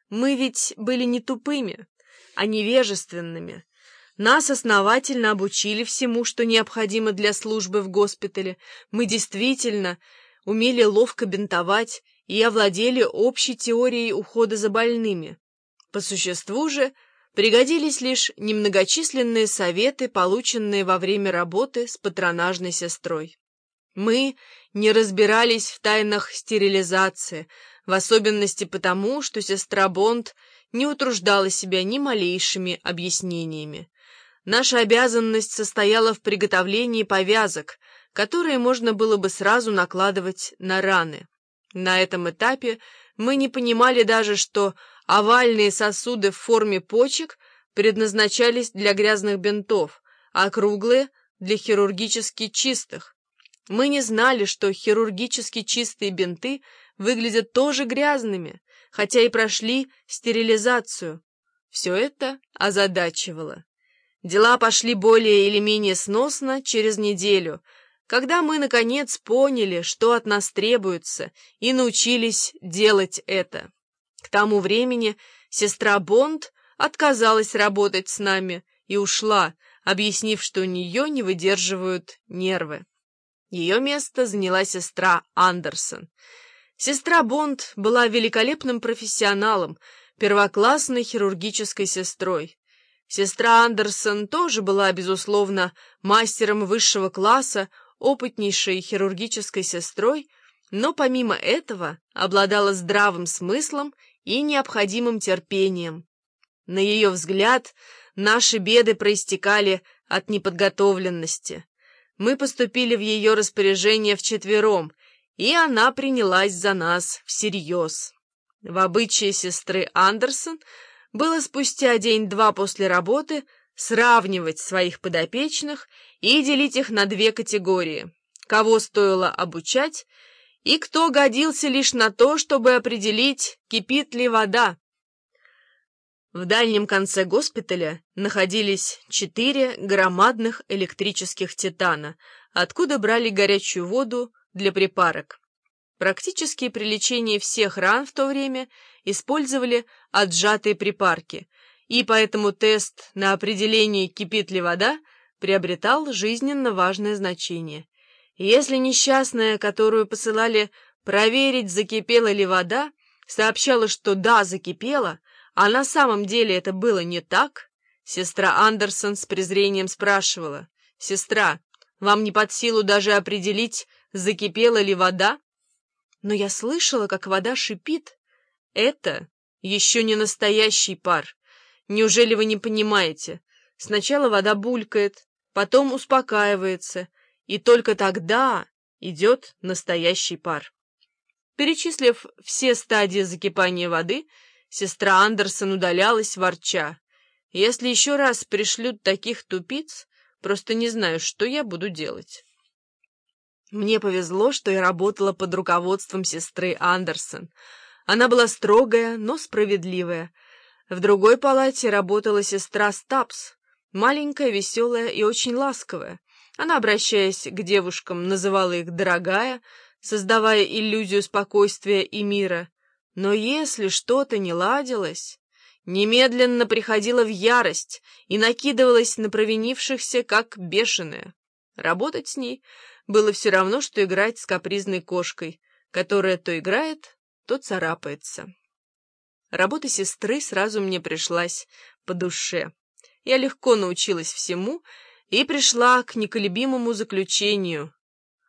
Мы ведь были не тупыми, а невежественными. Нас основательно обучили всему, что необходимо для службы в госпитале. Мы действительно умели ловко бинтовать и овладели общей теорией ухода за больными. По существу же пригодились лишь немногочисленные советы, полученные во время работы с патронажной сестрой. Мы не разбирались в тайнах стерилизации, в особенности потому, что сестра Бонд не утруждала себя ни малейшими объяснениями. Наша обязанность состояла в приготовлении повязок, которые можно было бы сразу накладывать на раны. На этом этапе мы не понимали даже, что овальные сосуды в форме почек предназначались для грязных бинтов, а круглые — для хирургически чистых. Мы не знали, что хирургически чистые бинты выглядят тоже грязными, хотя и прошли стерилизацию. Все это озадачивало. Дела пошли более или менее сносно через неделю, когда мы, наконец, поняли, что от нас требуется, и научились делать это. К тому времени сестра Бонд отказалась работать с нами и ушла, объяснив, что у нее не выдерживают нервы. Ее место заняла сестра Андерсон. Сестра Бонд была великолепным профессионалом, первоклассной хирургической сестрой. Сестра Андерсон тоже была, безусловно, мастером высшего класса, опытнейшей хирургической сестрой, но помимо этого обладала здравым смыслом и необходимым терпением. На ее взгляд, наши беды проистекали от неподготовленности. Мы поступили в ее распоряжение вчетвером, и она принялась за нас всерьез. В обычае сестры Андерсон было спустя день-два после работы сравнивать своих подопечных и делить их на две категории: кого стоило обучать и кто годился лишь на то, чтобы определить, кипит ли вода. В дальнем конце госпиталя находились 4 громадных электрических титана, откуда брали горячую воду для припарок. Практически при лечении всех ран в то время использовали отжатые припарки, и поэтому тест на определение, кипит ли вода, приобретал жизненно важное значение. Если несчастная, которую посылали проверить, закипела ли вода, сообщала, что да, закипела, а на самом деле это было не так, сестра Андерсон с презрением спрашивала: «Сестра, вам не под силу даже определить, закипела ли вода?» «Но я слышала, как вода шипит». «Это еще не настоящий пар. Неужели вы не понимаете? Сначала вода булькает, потом успокаивается, и только тогда идет настоящий пар». Перечислив все стадии закипания воды, сестра Андерсон удалялась, ворча: «Если еще раз пришлют таких тупиц, просто не знаю, что я буду делать». Мне повезло, что я работала под руководством сестры Андерсон. Она была строгая, но справедливая. В другой палате работала сестра Стапс, маленькая, веселая и очень ласковая. Она, обращаясь к девушкам, называла их «дорогая», создавая иллюзию спокойствия и мира. Но если что-то не ладилось, немедленно приходила в ярость и накидывалась на провинившихся, как бешеная. Работать с ней было все равно, что играть с капризной кошкой, которая то играет, то царапается. Работа сестры сразу мне пришлась по душе. Я легко научилась всему и пришла к неколебимому заключению: